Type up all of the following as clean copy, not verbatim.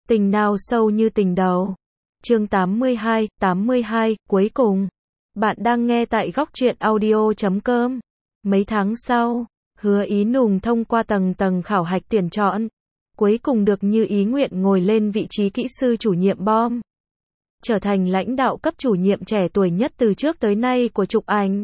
Tình nào sâu như tình đầu. Chương 82, cuối cùng. Bạn đang nghe tại góc truyện audio.com. Mấy tháng sau, Hứa Ý Nùng thông qua tầng tầng khảo hạch tuyển chọn, cuối cùng được như ý nguyện ngồi lên vị trí kỹ sư chủ nhiệm BOM, trở thành lãnh đạo cấp chủ nhiệm trẻ tuổi nhất từ trước tới nay của Trục Ảnh.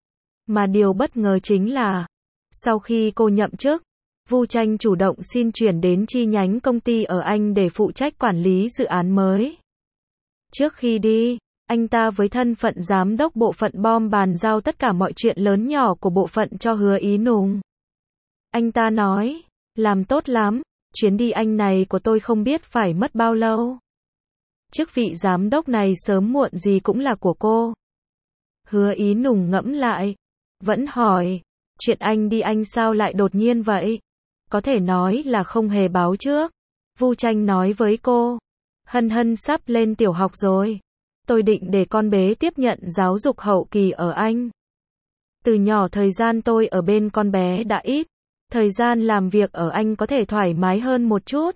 Mà điều bất ngờ chính là, sau khi cô nhậm chức, Vu Tranh chủ động xin chuyển đến chi nhánh công ty ở Anh để phụ trách quản lý dự án mới. Trước khi đi, anh ta với thân phận giám đốc bộ phận BOM bàn giao tất cả mọi chuyện lớn nhỏ của bộ phận cho Hứa Ý Nùng. Anh ta nói, làm tốt lắm, chuyến đi Anh này của tôi không biết phải mất bao lâu. Chức vị giám đốc này sớm muộn gì cũng là của cô. Hứa Ý Nùng ngẫm lại, vẫn hỏi, chuyện anh đi Anh sao lại đột nhiên vậy? Có thể nói là không hề báo trước. Vu Tranh nói với cô, Hân Hân sắp lên tiểu học rồi. Tôi định để con bé tiếp nhận giáo dục hậu kỳ ở Anh. Từ nhỏ thời gian tôi ở bên con bé đã ít, thời gian làm việc ở Anh có thể thoải mái hơn một chút.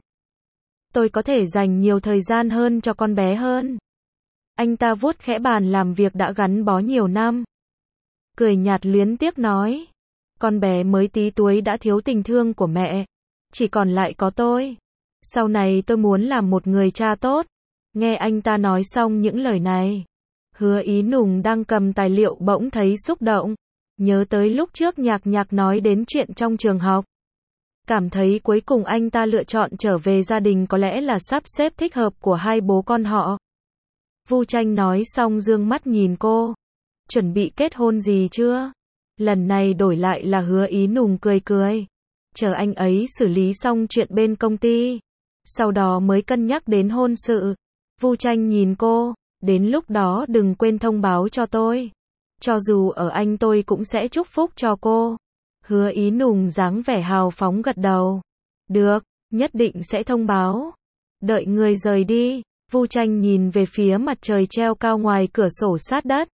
Tôi có thể dành nhiều thời gian hơn cho con bé hơn. Anh ta vuốt khẽ bàn làm việc đã gắn bó nhiều năm. Cười nhạt luyến tiếc nói, con bé mới tí tuổi đã thiếu tình thương của mẹ, chỉ còn lại có tôi. Sau này tôi muốn làm một người cha tốt. Nghe anh ta nói xong những lời này, Hứa Ý Nùng đang cầm tài liệu bỗng thấy xúc động, nhớ tới lúc trước Nhạc nói đến chuyện trong trường học. Cảm thấy cuối cùng anh ta lựa chọn trở về gia đình có lẽ là sắp xếp thích hợp của hai bố con họ. Vu Tranh nói xong dương mắt nhìn cô, chuẩn bị kết hôn gì chưa? Lần này đổi lại là Hứa Ý Nùng cười cười, chờ anh ấy xử lý xong chuyện bên công ty, sau đó mới cân nhắc đến hôn sự. Vu Tranh nhìn cô, đến lúc đó đừng quên thông báo cho tôi. Cho dù ở Anh tôi cũng sẽ chúc phúc cho cô. Hứa Ý Nùng dáng vẻ hào phóng gật đầu. Được, nhất định sẽ thông báo. Đợi người rời đi, Vu Tranh nhìn về phía mặt trời treo cao ngoài cửa sổ sát đất.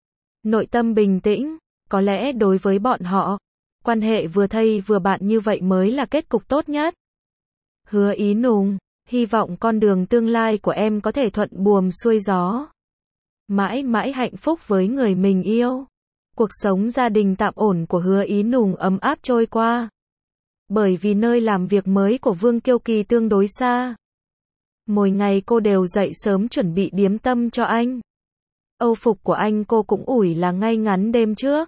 Nội tâm bình tĩnh, có lẽ đối với bọn họ, quan hệ vừa thầy vừa bạn như vậy mới là kết cục tốt nhất. Hứa Ý Nùng, hy vọng con đường tương lai của em có thể thuận buồm xuôi gió. Mãi mãi hạnh phúc với người mình yêu. Cuộc sống gia đình tạm ổn của Hứa Ý Nùng ấm áp trôi qua. Bởi vì nơi làm việc mới của Vương Kiêu Kỳ tương đối xa. Mỗi ngày cô đều dậy sớm chuẩn bị điếm tâm cho anh. Âu phục của anh cô cũng ủi là ngay ngắn đêm trước.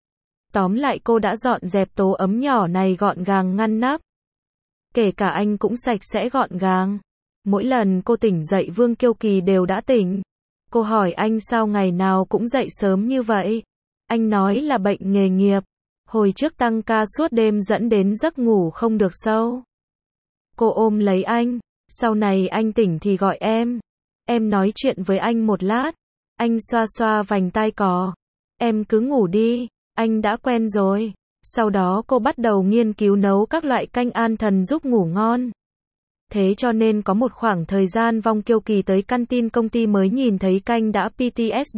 Tóm lại cô đã dọn dẹp tổ ấm nhỏ này gọn gàng ngăn nắp. Kể cả anh cũng sạch sẽ gọn gàng. Mỗi lần cô tỉnh dậy Vương Kiêu Kỳ đều đã tỉnh. Cô hỏi anh sao ngày nào cũng dậy sớm như vậy. Anh nói là bệnh nghề nghiệp. Hồi trước tăng ca suốt đêm dẫn đến giấc ngủ không được sâu. Cô ôm lấy anh. Sau này anh tỉnh thì gọi em. Em nói chuyện với anh một lát. Anh xoa xoa vành tai cò. Em cứ ngủ đi. Anh đã quen rồi. Sau đó cô bắt đầu nghiên cứu nấu các loại canh an thần giúp ngủ ngon. Thế cho nên có một khoảng thời gian Vong Kiêu Kỳ tới canteen công ty mới nhìn thấy canh đã PTSD.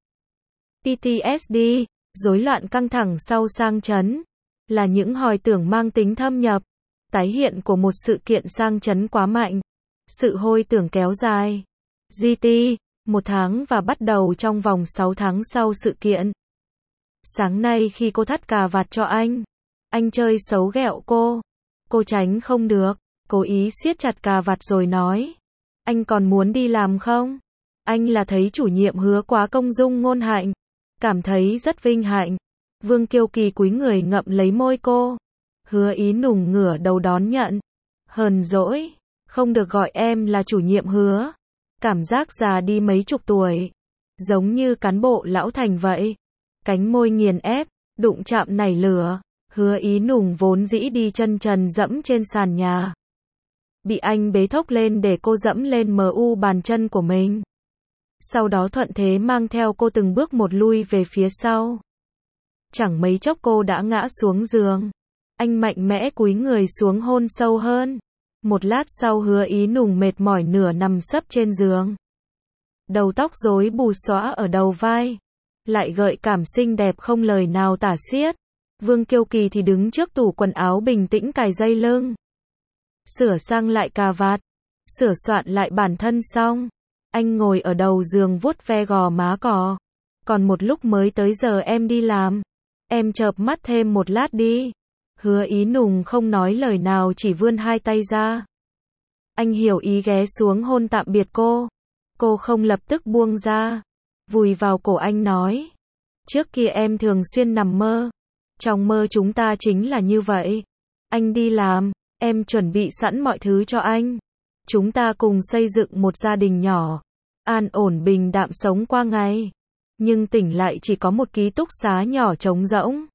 PTSD, rối loạn căng thẳng sau sang chấn, là những hồi tưởng mang tính thâm nhập, tái hiện của một sự kiện sang chấn quá mạnh. Sự hồi tưởng kéo dài. GT, 1 tháng và bắt đầu trong vòng 6 tháng sau sự kiện. Sáng nay khi cô thắt cà vạt cho anh chơi xấu ghẹo cô tránh không được, cố ý siết chặt cà vạt rồi nói, anh còn muốn đi làm không? Anh là thấy chủ nhiệm Hứa quá công dung ngôn hạnh, cảm thấy rất vinh hạnh. Vương Kiêu Kỳ cúi người ngậm lấy môi cô. Hứa Ý Nùng ngửa đầu đón nhận. Hờn dỗi, không được gọi em là chủ nhiệm Hứa. Cảm giác già đi mấy chục tuổi, giống như cán bộ lão thành vậy. Cánh môi nghiền ép, đụng chạm nảy lửa. Hứa Ý Nùng vốn dĩ đi chân trần dẫm trên sàn nhà, bị anh bế thốc lên để cô dẫm lên bàn chân của mình. Sau đó thuận thế mang theo cô từng bước một lui về phía sau. Chẳng mấy chốc cô đã ngã xuống giường. Anh mạnh mẽ cúi người xuống hôn sâu hơn. Một lát sau Hứa Ý Nùng mệt mỏi nửa nằm sấp trên giường. Đầu tóc rối bù xõa ở đầu vai, lại gợi cảm xinh đẹp không lời nào tả xiết. Vương Kiêu Kỳ thì đứng trước tủ quần áo bình tĩnh cài dây lưng, sửa sang lại cà vạt. Sửa soạn lại bản thân xong, anh ngồi ở đầu giường vuốt ve gò má cò. Còn một lúc mới tới giờ em đi làm. Em chợp mắt thêm một lát đi. Hứa Ý Nùng không nói lời nào chỉ vươn hai tay ra. Anh hiểu ý ghé xuống hôn tạm biệt cô. Cô không lập tức buông ra. Vùi vào cổ anh nói. Trước kia em thường xuyên nằm mơ. Trong mơ chúng ta chính là như vậy. Anh đi làm, em chuẩn bị sẵn mọi thứ cho anh. Chúng ta cùng xây dựng một gia đình nhỏ. An ổn bình đạm sống qua ngày. Nhưng tỉnh lại chỉ có một ký túc xá nhỏ trống rỗng.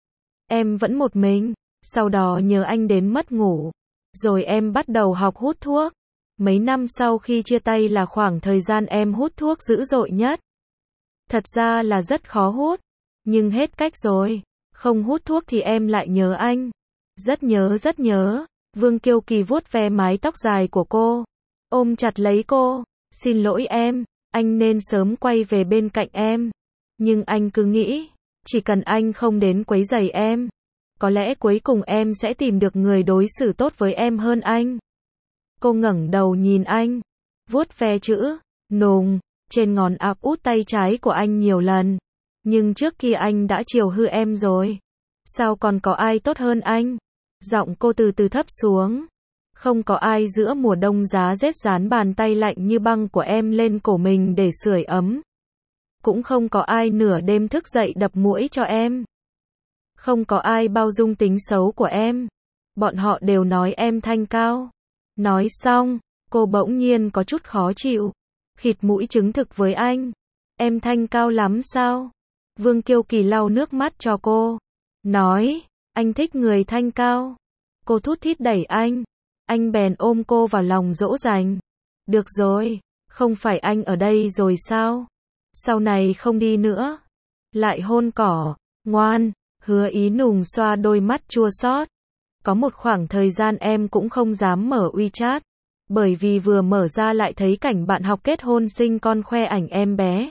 Em vẫn một mình. Sau đó nhớ anh đến mất ngủ. Rồi em bắt đầu học hút thuốc. Mấy năm sau khi chia tay là khoảng thời gian em hút thuốc dữ dội nhất. Thật ra là rất khó hút. Nhưng hết cách rồi. Không hút thuốc thì em lại nhớ anh. Rất nhớ rất nhớ. Vương Kiêu Kỳ vuốt ve mái tóc dài của cô. Ôm chặt lấy cô. Xin lỗi em. Anh nên sớm quay về bên cạnh em. Nhưng anh cứ nghĩ. Chỉ cần anh không đến quấy rầy em. Có lẽ cuối cùng em sẽ tìm được người đối xử tốt với em hơn anh. Cô ngẩng đầu nhìn anh. Vuốt ve chữ Nùng trên ngón áp út tay trái của anh nhiều lần. Nhưng trước kia anh đã chiều hư em rồi. Sao còn có ai tốt hơn anh? Giọng cô từ từ thấp xuống. Không có ai giữa mùa đông giá rét dán bàn tay lạnh như băng của em lên cổ mình để sưởi ấm. Cũng không có ai nửa đêm thức dậy đập muỗi cho em. Không có ai bao dung tính xấu của em. Bọn họ đều nói em thanh cao. Nói xong, cô bỗng nhiên có chút khó chịu. Khịt mũi chứng thực với anh. Em thanh cao lắm sao? Vương Kiêu Kỳ lau nước mắt cho cô. Nói, anh thích người thanh cao. Cô thút thít đẩy anh. Anh bèn ôm cô vào lòng dỗ dành. Được rồi, không phải anh ở đây rồi sao? Sau này không đi nữa. Lại hôn cỏ, ngoan. Hứa Ý Nùng xoa đôi mắt chua xót. Có một khoảng thời gian em cũng không dám mở WeChat. Bởi vì vừa mở ra lại thấy cảnh bạn học kết hôn sinh con khoe ảnh em bé.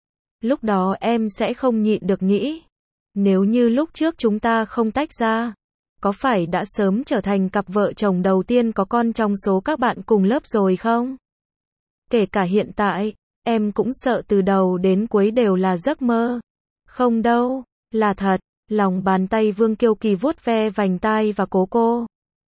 Lúc đó em sẽ không nhịn được nghĩ. Nếu như lúc trước chúng ta không tách ra, có phải đã sớm trở thành cặp vợ chồng đầu tiên có con trong số các bạn cùng lớp rồi không? Kể cả hiện tại, em cũng sợ từ đầu đến cuối đều là giấc mơ. Không đâu, là thật. Lòng bàn tay Vương Kiêu Kỳ vuốt ve vành tai và cố cô.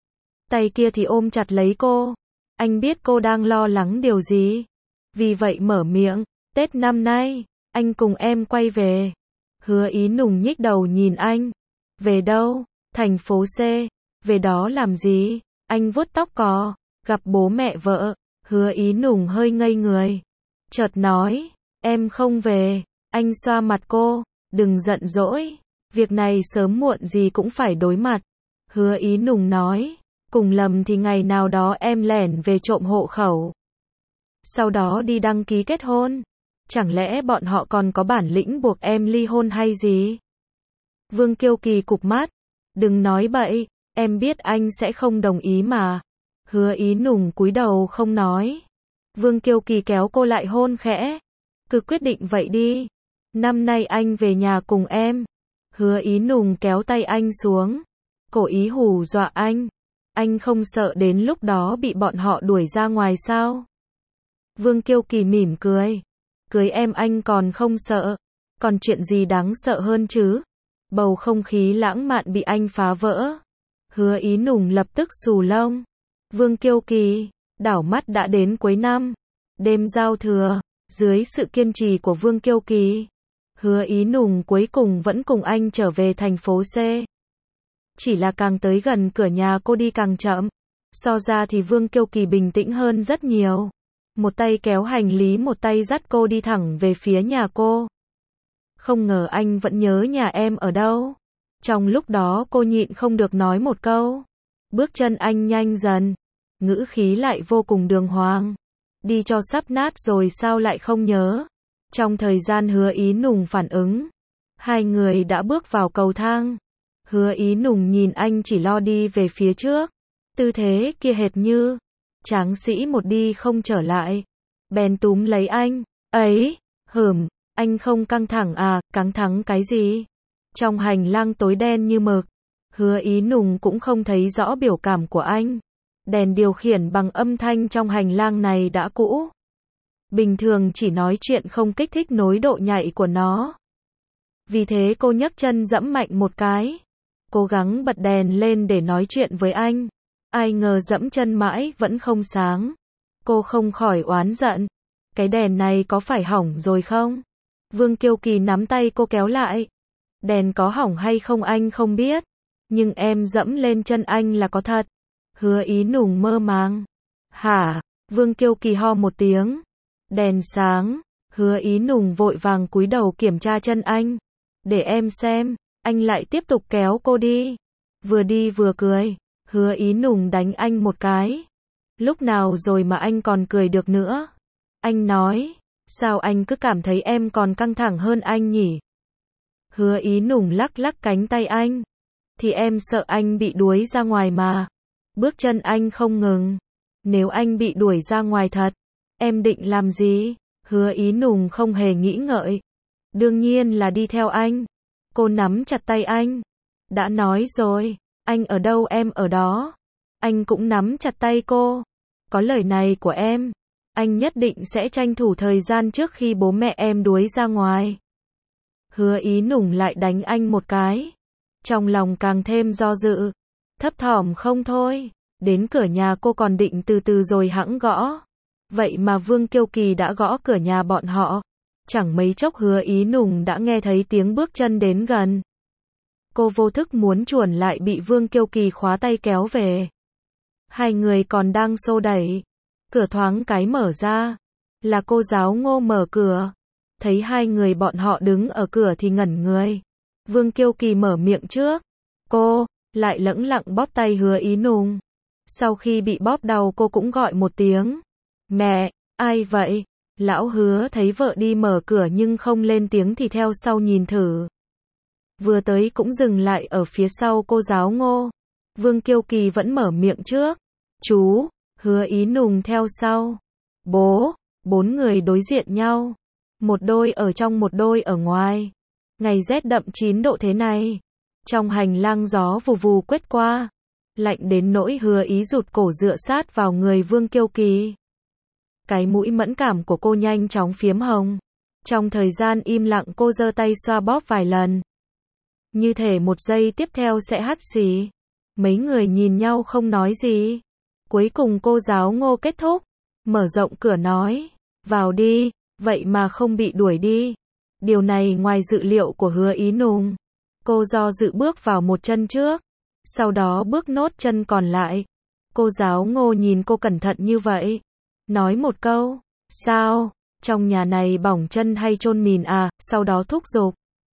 Tay kia thì ôm chặt lấy cô. Anh biết cô đang lo lắng điều gì. Vì vậy mở miệng. Tết năm nay, anh cùng em quay về. Hứa Ý Nùng nhích đầu nhìn anh. Về đâu? Thành phố C. Về đó làm gì? Anh vuốt tóc cò. Gặp bố mẹ vợ. Hứa Ý Nùng hơi ngây người. Chợt nói. Em không về. Anh xoa mặt cô. Đừng giận dỗi. Việc này sớm muộn gì cũng phải đối mặt. Hứa Ý Nùng nói. Cùng lầm thì ngày nào đó em lẻn về trộm hộ khẩu. Sau đó đi đăng ký kết hôn. Chẳng lẽ bọn họ còn có bản lĩnh buộc em ly hôn hay gì? Vương Kiêu Kỳ cụp mắt. Đừng nói bậy, em biết anh sẽ không đồng ý mà. Hứa Ý Nùng cúi đầu không nói. Vương Kiêu Kỳ kéo cô lại hôn khẽ. Cứ quyết định vậy đi. Năm nay anh về nhà cùng em. Hứa Ý Nùng kéo tay anh xuống. Cố ý hù dọa anh. Anh không sợ đến lúc đó bị bọn họ đuổi ra ngoài sao? Vương Kiêu Kỳ mỉm cười. Cưới em anh còn không sợ. Còn chuyện gì đáng sợ hơn chứ? Bầu không khí lãng mạn bị anh phá vỡ. Hứa Ý Nùng lập tức xù lông. Vương Kiêu Kỳ, đảo mắt đã đến cuối năm. Đêm giao thừa, dưới sự kiên trì của Vương Kiêu Kỳ, Hứa Ý Nùng cuối cùng vẫn cùng anh trở về thành phố C. Chỉ là càng tới gần cửa nhà cô đi càng chậm. So ra thì Vương Kiêu Kỳ bình tĩnh hơn rất nhiều. Một tay kéo hành lý, một tay dắt cô đi thẳng về phía nhà cô. Không ngờ anh vẫn nhớ nhà em ở đâu. Trong lúc đó cô nhịn không được nói một câu. Bước chân anh nhanh dần. Ngữ khí lại vô cùng đường hoàng. Đi cho sắp nát rồi sao lại không nhớ. Trong thời gian Hứa Ý Nùng phản ứng, hai người đã bước vào cầu thang. Hứa Ý Nùng nhìn anh chỉ lo đi về phía trước. Tư thế kia hệt như tráng sĩ một đi không trở lại. Bèn túm lấy anh. Ấy, anh không căng thẳng à? Căng thẳng cái gì? Trong hành lang tối đen như mực, Hứa Ý Nùng cũng không thấy rõ biểu cảm của anh. Đèn điều khiển bằng âm thanh trong hành lang này đã cũ. Bình thường chỉ nói chuyện không kích thích nối độ nhạy của nó. Vì thế cô nhấc chân giẫm mạnh một cái. Cố gắng bật đèn lên để nói chuyện với anh. Ai ngờ giẫm chân mãi vẫn không sáng. Cô không khỏi oán giận. Cái đèn này có phải hỏng rồi không? Vương Kiêu Kỳ nắm tay cô kéo lại. Đèn có hỏng hay không anh không biết. Nhưng em giẫm lên chân anh là có thật. Hứa Ý Nùng mơ màng. Hả? Vương Kiêu Kỳ ho một tiếng. Đèn sáng. Hứa Ý Nùng vội vàng cúi đầu kiểm tra chân anh. Để em xem. Anh lại tiếp tục kéo cô đi. Vừa đi vừa cười. Hứa Ý Nùng đánh anh một cái. Lúc nào rồi mà anh còn cười được nữa? Anh nói. Sao anh cứ cảm thấy em còn căng thẳng hơn anh nhỉ? Hứa Ý Nùng lắc lắc cánh tay anh. Thì em sợ anh bị đuổi ra ngoài mà. Bước chân anh không ngừng. Nếu anh bị đuổi ra ngoài thật, em định làm gì? Hứa Ý Nùng không hề nghĩ ngợi. Đương nhiên là đi theo anh. Cô nắm chặt tay anh. Đã nói rồi, anh ở đâu em ở đó. Anh cũng nắm chặt tay cô. Có lời này của em, anh nhất định sẽ tranh thủ thời gian trước khi bố mẹ em đuổi ra ngoài. Hứa Ý Nùng lại đánh anh một cái. Trong lòng càng thêm do dự. Thấp thỏm không thôi. Đến cửa nhà cô còn định từ từ rồi hẵng gõ. Vậy mà Vương Kiêu Kỳ đã gõ cửa nhà bọn họ. Chẳng mấy chốc Hứa Ý Nùng đã nghe thấy tiếng bước chân đến gần. Cô vô thức muốn chuồn lại bị Vương Kiêu Kỳ khóa tay kéo về. Hai người còn đang xô đẩy. Cửa thoáng cái mở ra. Là cô giáo Ngô mở cửa. Thấy hai người bọn họ đứng ở cửa thì ngẩn người. Vương Kiêu Kỳ mở miệng trước. Cô, lại lẳng lặng bóp tay Hứa Ý Nùng. Sau khi bị bóp đầu cô cũng gọi một tiếng. Mẹ, ai vậy? Lão Hứa thấy vợ đi mở cửa nhưng không lên tiếng thì theo sau nhìn thử. Vừa tới cũng dừng lại ở phía sau cô giáo Ngô. Vương Kiêu Kỳ vẫn mở miệng trước. Chú, Hứa Ý Nùng theo sau. Bố, bốn người đối diện nhau. Một đôi ở trong một đôi ở ngoài. Ngày rét đậm 9 độ thế này. Trong hành lang gió vù vù quét qua. Lạnh đến nỗi Hứa Ý rụt cổ dựa sát vào người Vương Kiêu Kỳ. Cái mũi mẫn cảm của cô nhanh chóng phiếm hồng. Trong thời gian im lặng cô giơ tay xoa bóp vài lần. Như thể một giây tiếp theo sẽ hắt xì. Mấy người nhìn nhau không nói gì. Cuối cùng cô giáo Ngô kết thúc. Mở rộng cửa nói. Vào đi, vậy mà không bị đuổi đi. Điều này ngoài dự liệu của Hứa Ý Nùng. Cô do dự bước vào một chân trước. Sau đó bước nốt chân còn lại. Cô giáo Ngô nhìn cô cẩn thận như vậy. Nói một câu. Sao? Trong nhà này bỏng chân hay chôn mìn à? Sau đó thúc giục.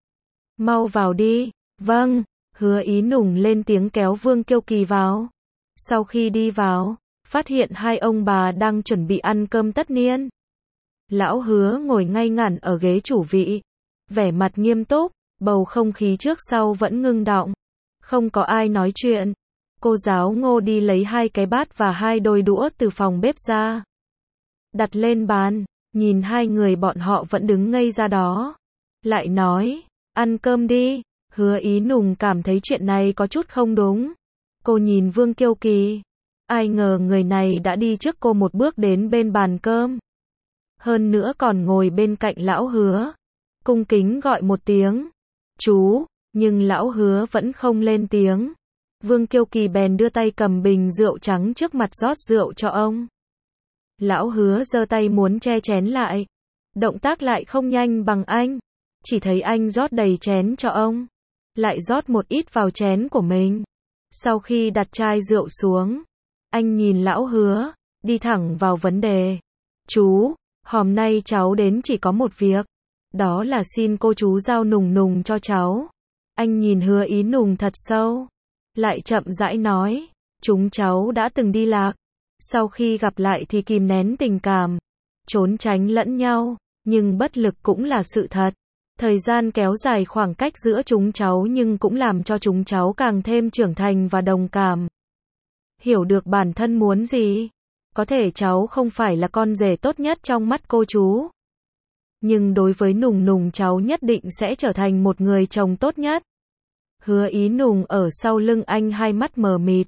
Mau vào đi. Vâng. Hứa Ý Nùng lên tiếng kéo Vương Kiêu Kỳ vào. Sau khi đi vào, phát hiện hai ông bà đang chuẩn bị ăn cơm tất niên. Lão Hứa ngồi ngay ngắn ở ghế chủ vị. Vẻ mặt nghiêm túc, bầu không khí trước sau vẫn ngưng đọng. Không có ai nói chuyện. Cô giáo Ngô đi lấy hai cái bát và hai đôi đũa từ phòng bếp ra. Đặt lên bàn, nhìn hai người bọn họ vẫn đứng ngây ra đó. Lại nói, ăn cơm đi. Hứa Ý Nùng cảm thấy chuyện này có chút không đúng. Cô nhìn Vương Kiêu Kỳ. Ai ngờ người này đã đi trước cô một bước đến bên bàn cơm. Hơn nữa còn ngồi bên cạnh lão Hứa. Cung kính gọi một tiếng. Chú, nhưng lão Hứa vẫn không lên tiếng. Vương Kiêu Kỳ bèn đưa tay cầm bình rượu trắng trước mặt rót rượu cho ông. Lão Hứa giơ tay muốn che chén lại. Động tác lại không nhanh bằng anh. Chỉ thấy anh rót đầy chén cho ông. Lại rót một ít vào chén của mình. Sau khi đặt chai rượu xuống, anh nhìn lão Hứa, đi thẳng vào vấn đề. Chú, hôm nay cháu đến chỉ có một việc. Đó là xin cô chú giao Nùng Nùng cho cháu. Anh nhìn Hứa Ý Nùng thật sâu. Lại chậm rãi nói. Chúng cháu đã từng đi lạc. Sau khi gặp lại thì kìm nén tình cảm. Trốn tránh lẫn nhau. Nhưng bất lực cũng là sự thật. Thời gian kéo dài khoảng cách giữa chúng cháu nhưng cũng làm cho chúng cháu càng thêm trưởng thành và đồng cảm. Hiểu được bản thân muốn gì. Có thể cháu không phải là con rể tốt nhất trong mắt cô chú. Nhưng đối với Nùng Nùng cháu nhất định sẽ trở thành một người chồng tốt nhất. Hứa Ý Nùng ở sau lưng anh hai mắt mờ mịt.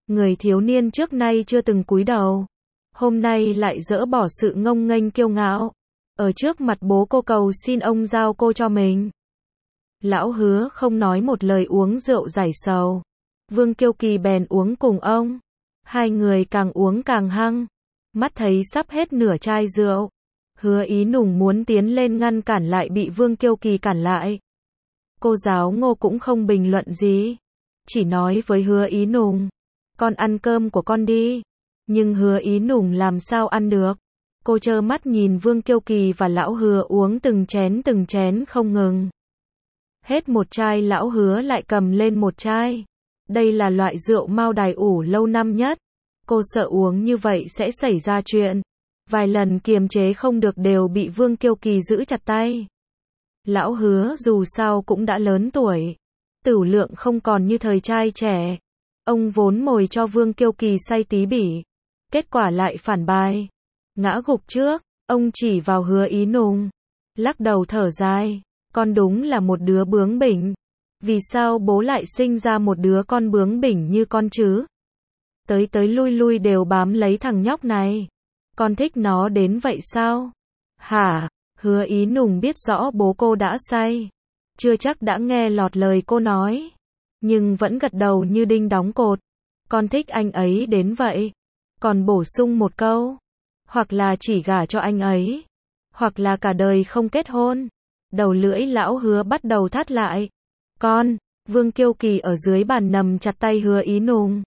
Người thiếu niên trước nay chưa từng cúi đầu, hôm nay lại dỡ bỏ sự ngông nghênh kiêu ngạo, ở trước mặt bố cô cầu xin ông giao cô cho mình. Lão Hứa không nói một lời uống rượu giải sầu. Vương Kiêu Kỳ bèn uống cùng ông. Hai người càng uống càng hăng. Mắt thấy sắp hết nửa chai rượu. Hứa Ý Nùng muốn tiến lên ngăn cản lại bị Vương Kiêu Kỳ cản lại. Cô giáo Ngô cũng không bình luận gì. Chỉ nói với Hứa Ý Nùng. Con ăn cơm của con đi. Nhưng Hứa Ý Nùng làm sao ăn được. Cô trơ mắt nhìn Vương Kiêu Kỳ và Lão Hứa uống từng chén không ngừng. Hết một chai Lão Hứa lại cầm lên một chai. Đây là loại rượu Mao Đài ủ lâu năm nhất. Cô sợ uống như vậy sẽ xảy ra chuyện. Vài lần kiềm chế không được đều bị Vương Kiêu Kỳ giữ chặt tay. Lão Hứa dù sao cũng đã lớn tuổi. Tửu lượng không còn như thời trai trẻ. Ông vốn mồi cho Vương Kiêu Kỳ say tí bỉ. Kết quả lại phản bài. Ngã gục trước, ông chỉ vào Hứa Ý Nùng. Lắc đầu thở dài. Con đúng là một đứa bướng bỉnh. Vì sao bố lại sinh ra một đứa con bướng bỉnh như con chứ? Tới lui lui đều bám lấy thằng nhóc này. Con thích nó đến vậy sao? Hả? Hứa Ý Nùng biết rõ bố cô đã say. Chưa chắc đã nghe lọt lời cô nói. Nhưng vẫn gật đầu như đinh đóng cột. Con thích anh ấy đến vậy. Còn bổ sung một câu. Hoặc là chỉ gả cho anh ấy. Hoặc là cả đời không kết hôn. Đầu lưỡi Lão Hứa bắt đầu thắt lại. Con, Vương Kiêu Kỳ ở dưới bàn nằm chặt tay Hứa Ý Nùng.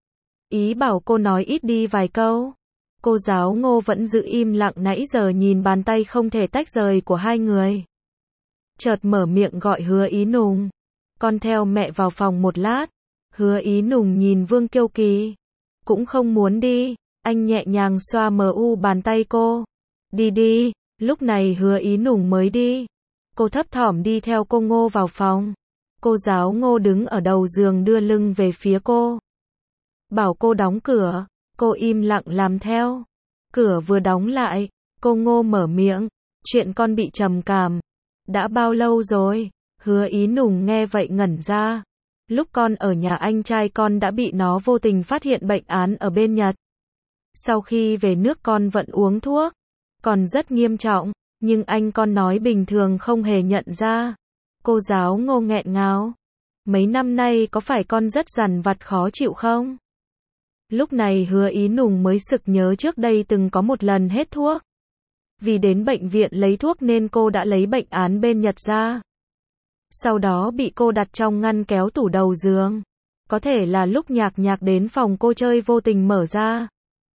Ý bảo cô nói ít đi vài câu. Cô giáo Ngô vẫn giữ im lặng nãy giờ nhìn bàn tay không thể tách rời của hai người. Chợt mở miệng gọi Hứa Ý Nùng. Con theo mẹ vào phòng một lát. Hứa Ý Nùng nhìn Vương Kiêu Kỳ. Cũng không muốn đi. Anh nhẹ nhàng xoa bàn tay cô. Đi đi. Lúc này Hứa Ý Nùng mới đi. Cô thấp thỏm đi theo cô Ngô vào phòng. Cô giáo Ngô đứng ở đầu giường đưa lưng về phía cô. Bảo cô đóng cửa. Cô im lặng làm theo. Cửa vừa đóng lại, cô Ngô mở miệng. Chuyện con bị trầm cảm. Đã bao lâu rồi? Hứa Ý Nùng nghe vậy ngẩn ra. Lúc con ở nhà anh trai con đã bị nó vô tình phát hiện bệnh án ở bên Nhật. Sau khi về nước con vẫn uống thuốc. Còn rất nghiêm trọng. Nhưng anh con nói bình thường không hề nhận ra. Cô giáo Ngô nghẹn ngào. Mấy năm nay có phải con rất dằn vặt khó chịu không? Lúc này Hứa Ý Nùng mới sực nhớ trước đây từng có một lần hết thuốc. Vì đến bệnh viện lấy thuốc nên cô đã lấy bệnh án bên Nhật ra. Sau đó bị cô đặt trong ngăn kéo tủ đầu giường. Có thể là lúc Nhạc đến phòng cô chơi vô tình mở ra.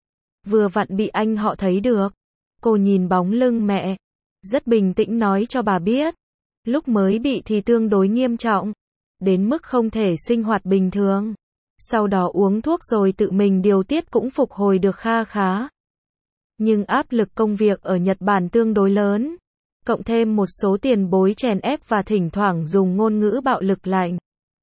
Vừa vặn bị anh họ thấy được. Cô nhìn bóng lưng mẹ. Rất bình tĩnh nói cho bà biết. Lúc mới bị thì tương đối nghiêm trọng. Đến mức không thể sinh hoạt bình thường. Sau đó uống thuốc rồi tự mình điều tiết cũng phục hồi được kha khá. Nhưng áp lực công việc ở Nhật Bản tương đối lớn. Cộng thêm một số tiền bối chèn ép và thỉnh thoảng dùng ngôn ngữ bạo lực lạnh.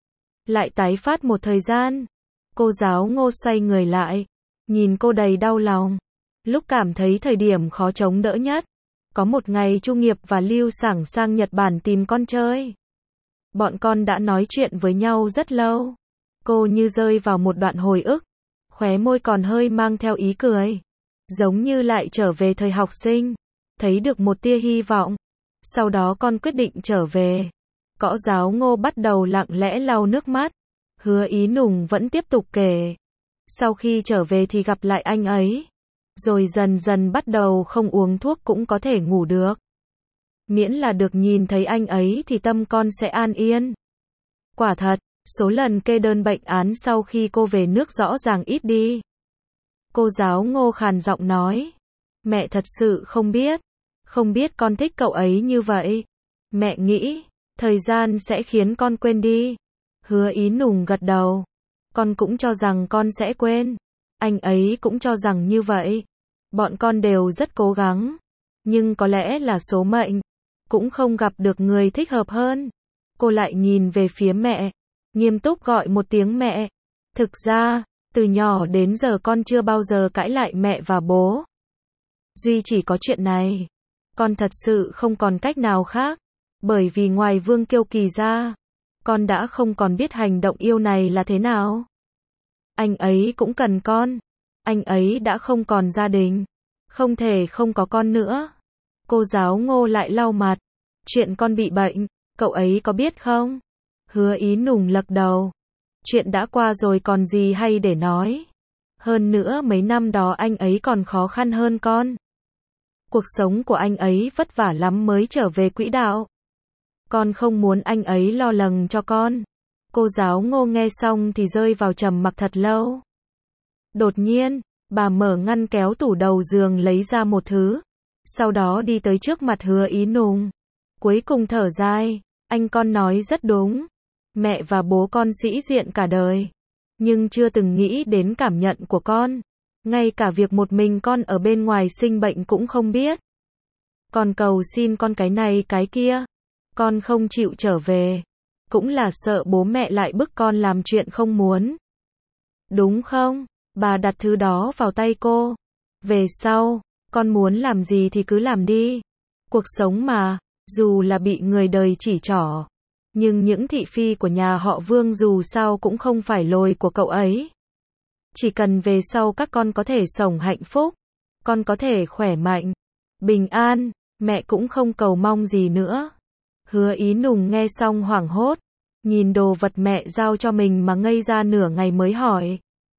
Lại tái phát một thời gian. Cô giáo Ngô xoay người lại. Nhìn cô đầy đau lòng. Lúc cảm thấy thời điểm khó chống đỡ nhất. Có một ngày Chu Nghiệp và Lưu Sảng sang Nhật Bản tìm con chơi. Bọn con đã nói chuyện với nhau rất lâu. Cô như rơi vào một đoạn hồi ức. Khóe môi còn hơi mang theo ý cười. Giống như lại trở về thời học sinh. Thấy được một tia hy vọng. Sau đó con quyết định trở về. Cõ giáo Ngô bắt đầu lặng lẽ lau nước mắt. Hứa Ý Nùng vẫn tiếp tục kể. Sau khi trở về thì gặp lại anh ấy. Rồi dần dần bắt đầu không uống thuốc cũng có thể ngủ được. Miễn là được nhìn thấy anh ấy thì tâm con sẽ an yên. Quả thật, số lần kê đơn bệnh án sau khi cô về nước rõ ràng ít đi. Cô giáo Ngô khàn giọng nói. Mẹ thật sự không biết. Không biết con thích cậu ấy như vậy. Mẹ nghĩ, thời gian sẽ khiến con quên đi. Hứa Ý Nùng gật đầu. Con cũng cho rằng con sẽ quên. Anh ấy cũng cho rằng như vậy. Bọn con đều rất cố gắng. Nhưng có lẽ là số mệnh. Cũng không gặp được người thích hợp hơn. Cô lại nhìn về phía mẹ. Nghiêm túc gọi một tiếng mẹ. Thực ra, từ nhỏ đến giờ con chưa bao giờ cãi lại mẹ và bố. Duy chỉ có chuyện này. Con thật sự không còn cách nào khác. Bởi vì ngoài Vương Kiêu Kỳ ra, con đã không còn biết hành động yêu này là thế nào. Anh ấy cũng cần con. Anh ấy đã không còn gia đình. Không thể không có con nữa. Cô giáo Ngô lại lau mặt. Chuyện con bị bệnh, cậu ấy có biết không? Hứa Ý Nùng lắc đầu. Chuyện đã qua rồi còn gì hay để nói. Hơn nữa mấy năm đó anh ấy còn khó khăn hơn con. Cuộc sống của anh ấy vất vả lắm mới trở về quỹ đạo. Con không muốn anh ấy lo lắng cho con. Cô giáo Ngô nghe xong thì rơi vào trầm mặc thật lâu. Đột nhiên, bà mở ngăn kéo tủ đầu giường lấy ra một thứ. Sau đó đi tới trước mặt Hứa Ý Nùng. Cuối cùng thở dài, anh con nói rất đúng. Mẹ và bố con sĩ diện cả đời. Nhưng chưa từng nghĩ đến cảm nhận của con. Ngay cả việc một mình con ở bên ngoài sinh bệnh cũng không biết. Con cầu xin con cái này cái kia. Con không chịu trở về. Cũng là sợ bố mẹ lại bức con làm chuyện không muốn. Đúng không? Bà đặt thứ đó vào tay cô. Về sau, con muốn làm gì thì cứ làm đi. Cuộc sống mà, dù là bị người đời chỉ trỏ. Nhưng những thị phi của nhà họ Vương dù sao cũng không phải lồi của cậu ấy. Chỉ cần về sau các con có thể sống hạnh phúc. Con có thể khỏe mạnh, bình an, mẹ cũng không cầu mong gì nữa. Hứa Ý Nùng nghe xong hoảng hốt. Nhìn đồ vật mẹ giao cho mình mà ngây ra nửa ngày mới hỏi.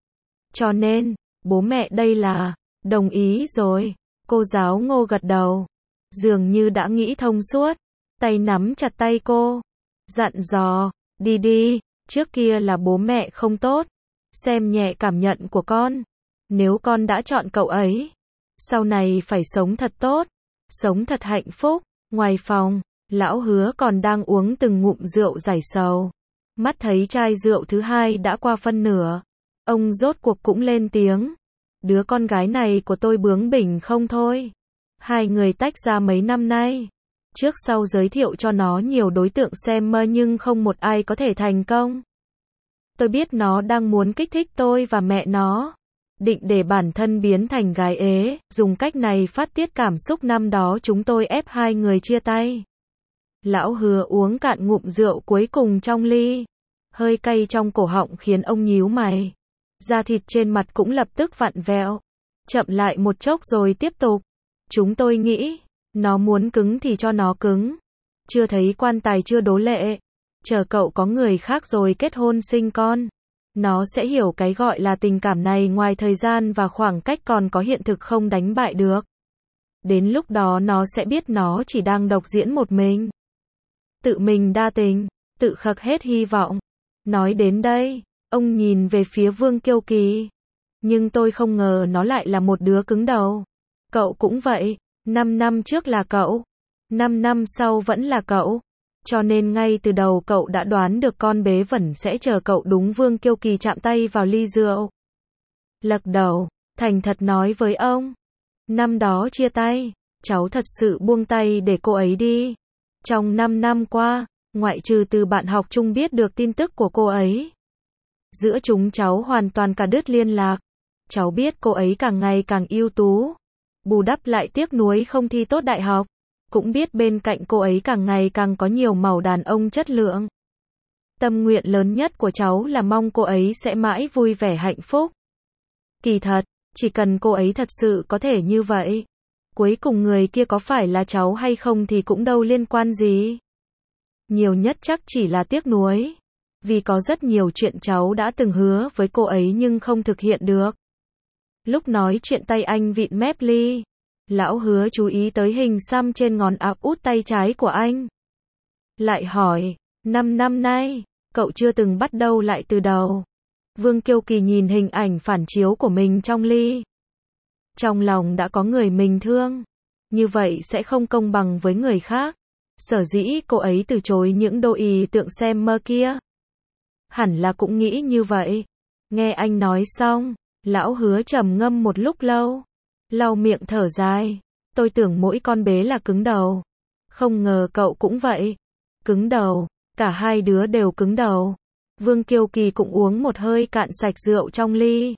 Cho nên, bố mẹ đây là, đồng ý rồi. Cô giáo Ngô gật đầu. Dường như đã nghĩ thông suốt. Tay nắm chặt tay cô. Dặn dò, đi đi, trước kia là bố mẹ không tốt. Xem nhẹ cảm nhận của con. Nếu con đã chọn cậu ấy, sau này phải sống thật tốt. Sống thật hạnh phúc. Ngoài phòng, lão Hứa còn đang uống từng ngụm rượu giải sầu. Mắt thấy chai rượu thứ hai đã qua phân nửa. Ông rốt cuộc cũng lên tiếng. Đứa con gái này của tôi bướng bỉnh không thôi. Hai người tách ra mấy năm nay. Trước sau giới thiệu cho nó nhiều đối tượng xem mơ nhưng không một ai có thể thành công. Tôi biết nó đang muốn kích thích tôi và mẹ nó. Định để bản thân biến thành gái ế, dùng cách này phát tiết cảm xúc năm đó chúng tôi ép hai người chia tay. Lão Hứa uống cạn ngụm rượu cuối cùng trong ly. Hơi cay trong cổ họng khiến ông nhíu mày. Da thịt trên mặt cũng lập tức vặn vẹo. Chậm lại một chốc rồi tiếp tục. Chúng tôi nghĩ, nó muốn cứng thì cho nó cứng. Chưa thấy quan tài chưa đố lệ. Chờ cậu có người khác rồi kết hôn sinh con. Nó sẽ hiểu cái gọi là tình cảm này ngoài thời gian và khoảng cách còn có hiện thực không đánh bại được. Đến lúc đó nó sẽ biết nó chỉ đang độc diễn một mình. Tự mình đa tình, tự khắc hết hy vọng. Nói đến đây, ông nhìn về phía Vương Kiêu Kỳ. Nhưng tôi không ngờ nó lại là một đứa cứng đầu. Cậu cũng vậy, 5 năm trước là cậu, 5 năm sau vẫn là cậu. Cho nên ngay từ đầu cậu đã đoán được con bế vẩn sẽ chờ cậu đúng. Vương Kiêu Kỳ chạm tay vào ly rượu. Lắc đầu, thành thật nói với ông. Năm đó chia tay, cháu thật sự buông tay để cô ấy đi. Trong 5 năm qua, ngoại trừ từ bạn học chung biết được tin tức của cô ấy. Giữa chúng cháu hoàn toàn cắt đứt liên lạc. Cháu biết cô ấy càng ngày càng ưu tú. Bù đắp lại tiếc nuối không thi tốt đại học. Cũng biết bên cạnh cô ấy càng ngày càng có nhiều màu đàn ông chất lượng. Tâm nguyện lớn nhất của cháu là mong cô ấy sẽ mãi vui vẻ hạnh phúc. Kỳ thật, chỉ cần cô ấy thật sự có thể như vậy. Cuối cùng người kia có phải là cháu hay không thì cũng đâu liên quan gì. Nhiều nhất chắc chỉ là tiếc nuối. Vì có rất nhiều chuyện cháu đã từng hứa với cô ấy nhưng không thực hiện được. Lúc nói chuyện tay anh vịn mép ly. Lão Hứa chú ý tới hình xăm trên ngón áp út tay trái của anh. Lại hỏi, 5 năm nay, cậu chưa từng bắt đầu lại từ đầu. Vương Kiêu Kỳ nhìn hình ảnh phản chiếu của mình trong ly. Trong lòng đã có người mình thương. Như vậy sẽ không công bằng với người khác. Sở dĩ cô ấy từ chối những đồ ý tượng xem mơ kia. Hẳn là cũng nghĩ như vậy. Nghe anh nói xong, lão Hứa trầm ngâm một lúc lâu. Lau miệng thở dài. Tôi tưởng mỗi con bế là cứng đầu. Không ngờ cậu cũng vậy. Cứng đầu. Cả hai đứa đều cứng đầu. Vương Kiêu Kỳ cũng uống một hơi cạn sạch rượu trong ly.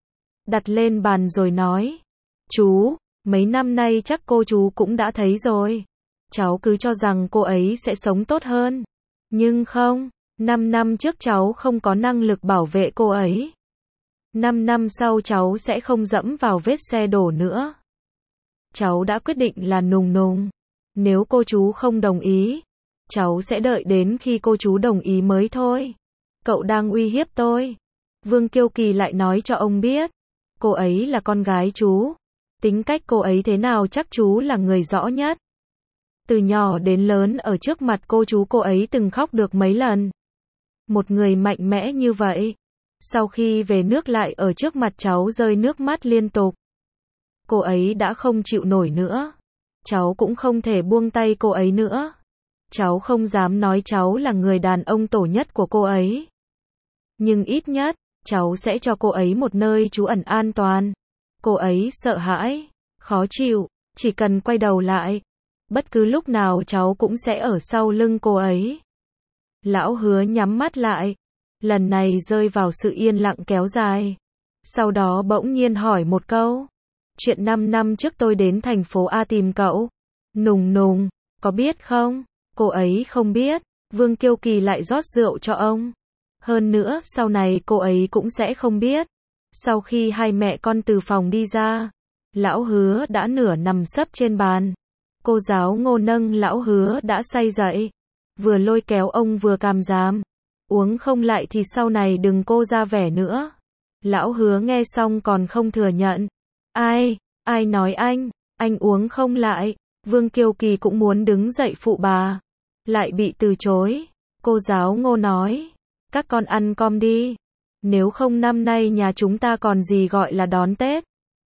Đặt lên bàn rồi nói. Chú, mấy năm nay chắc cô chú cũng đã thấy rồi. Cháu cứ cho rằng cô ấy sẽ sống tốt hơn. Nhưng không, 5 năm trước cháu không có năng lực bảo vệ cô ấy. 5 năm sau cháu sẽ không dẫm vào vết xe đổ nữa. Cháu đã quyết định là Nùng Nùng. Nếu cô chú không đồng ý, cháu sẽ đợi đến khi cô chú đồng ý mới thôi. Cậu đang uy hiếp tôi. Vương Kiêu Kỳ lại nói cho ông biết. Cô ấy là con gái chú. Tính cách cô ấy thế nào chắc chú là người rõ nhất. Từ nhỏ đến lớn ở trước mặt cô ấy từng khóc được mấy lần. Một người mạnh mẽ như vậy. Sau khi về nước lại ở trước mặt cháu rơi nước mắt liên tục. Cô ấy đã không chịu nổi nữa. Cháu cũng không thể buông tay cô ấy nữa. Cháu không dám nói cháu là người đàn ông tổ nhất của cô ấy. Nhưng ít nhất, cháu sẽ cho cô ấy một nơi trú ẩn an toàn. Cô ấy sợ hãi, khó chịu, chỉ cần quay đầu lại. Bất cứ lúc nào cháu cũng sẽ ở sau lưng cô ấy. Lão Hứa nhắm mắt lại. Lần này rơi vào sự yên lặng kéo dài. Sau đó bỗng nhiên hỏi một câu. Chuyện 5 năm trước tôi đến thành phố A tìm cậu. Nùng Nùng, có biết không? Cô ấy không biết. Vương Kiêu Kỳ lại rót rượu cho ông. Hơn nữa, sau này cô ấy cũng sẽ không biết. Sau khi hai mẹ con từ phòng đi ra, Lão Hứa đã nửa nằm sấp trên bàn. Cô giáo Ngô nâng Lão Hứa đã say dậy. Vừa lôi kéo ông vừa càm ràm. Uống không lại thì sau này đừng cô ra vẻ nữa. Lão Hứa nghe xong còn không thừa nhận. Ai nói anh uống không lại. Vương Kiêu Kỳ cũng muốn đứng dậy phụ bà. Lại bị từ chối. Cô giáo Ngô nói. Các con ăn com đi. Nếu không năm nay nhà chúng ta còn gì gọi là đón Tết.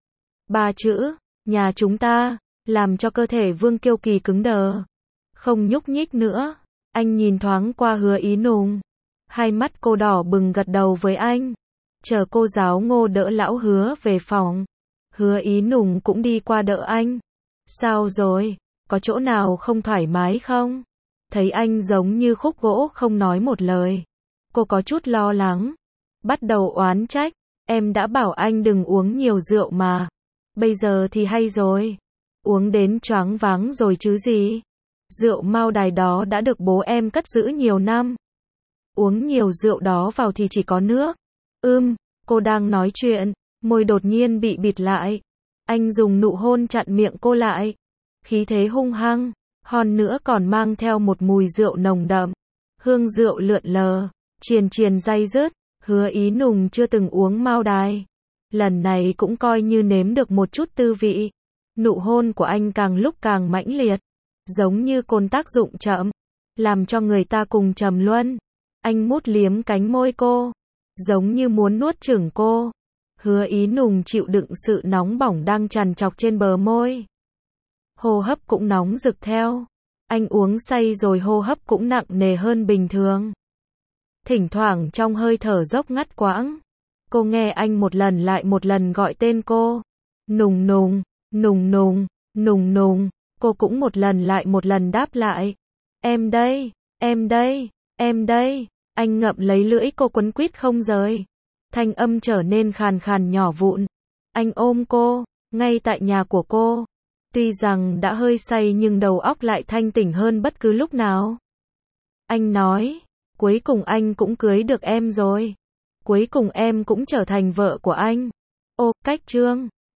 3 chữ, nhà chúng ta, làm cho cơ thể Vương Kiêu Kỳ cứng đờ. Không nhúc nhích nữa. Anh nhìn thoáng qua Hứa Ý Nùng. Hai mắt cô đỏ bừng gật đầu với anh. Chờ cô giáo Ngô đỡ Lão Hứa về phòng. Hứa Ý Nùng cũng đi qua đỡ anh. Sao rồi? Có chỗ nào không thoải mái không? Thấy anh giống như khúc gỗ không nói một lời. Cô có chút lo lắng. Bắt đầu oán trách. Em đã bảo anh đừng uống nhiều rượu mà. Bây giờ thì hay rồi. Uống đến choáng váng rồi chứ gì. Rượu Mao Đài đó đã được bố em cất giữ nhiều năm. Uống nhiều rượu đó vào thì chỉ có nước. Cô đang nói chuyện. Môi đột nhiên bị bịt lại. Anh dùng nụ hôn chặn miệng cô lại. Khí thế hung hăng. Hơn nữa còn mang theo một mùi rượu nồng đậm. Hương rượu lượn lờ. Triền day dứt. Hứa Ý Nùng chưa từng uống Mao Đài. Lần này cũng coi như nếm được một chút tư vị. Nụ hôn của anh càng lúc càng mãnh liệt. Giống như cồn tác dụng chậm. Làm cho người ta cùng trầm luân. Anh mút liếm cánh môi cô. Giống như muốn nuốt chửng cô. Hứa Ý Nùng chịu đựng sự nóng bỏng đang tràn trọc trên bờ môi. Hô hấp cũng nóng rực theo. Anh uống say rồi hô hấp cũng nặng nề hơn bình thường. Thỉnh thoảng trong hơi thở dốc ngắt quãng. Cô nghe anh một lần lại một lần gọi tên cô. Nùng Nùng, Nùng Nùng, Nùng Nùng. Cô cũng một lần lại một lần đáp lại. Em đây, em đây, em đây. Anh ngậm lấy lưỡi cô quấn quýt không rời. Thanh âm trở nên khàn khàn nhỏ vụn. Anh ôm cô, ngay tại nhà của cô. Tuy rằng đã hơi say nhưng đầu óc lại thanh tỉnh hơn bất cứ lúc nào. Anh nói, cuối cùng anh cũng cưới được em rồi. Cuối cùng em cũng trở thành vợ của anh. Ô, cách chương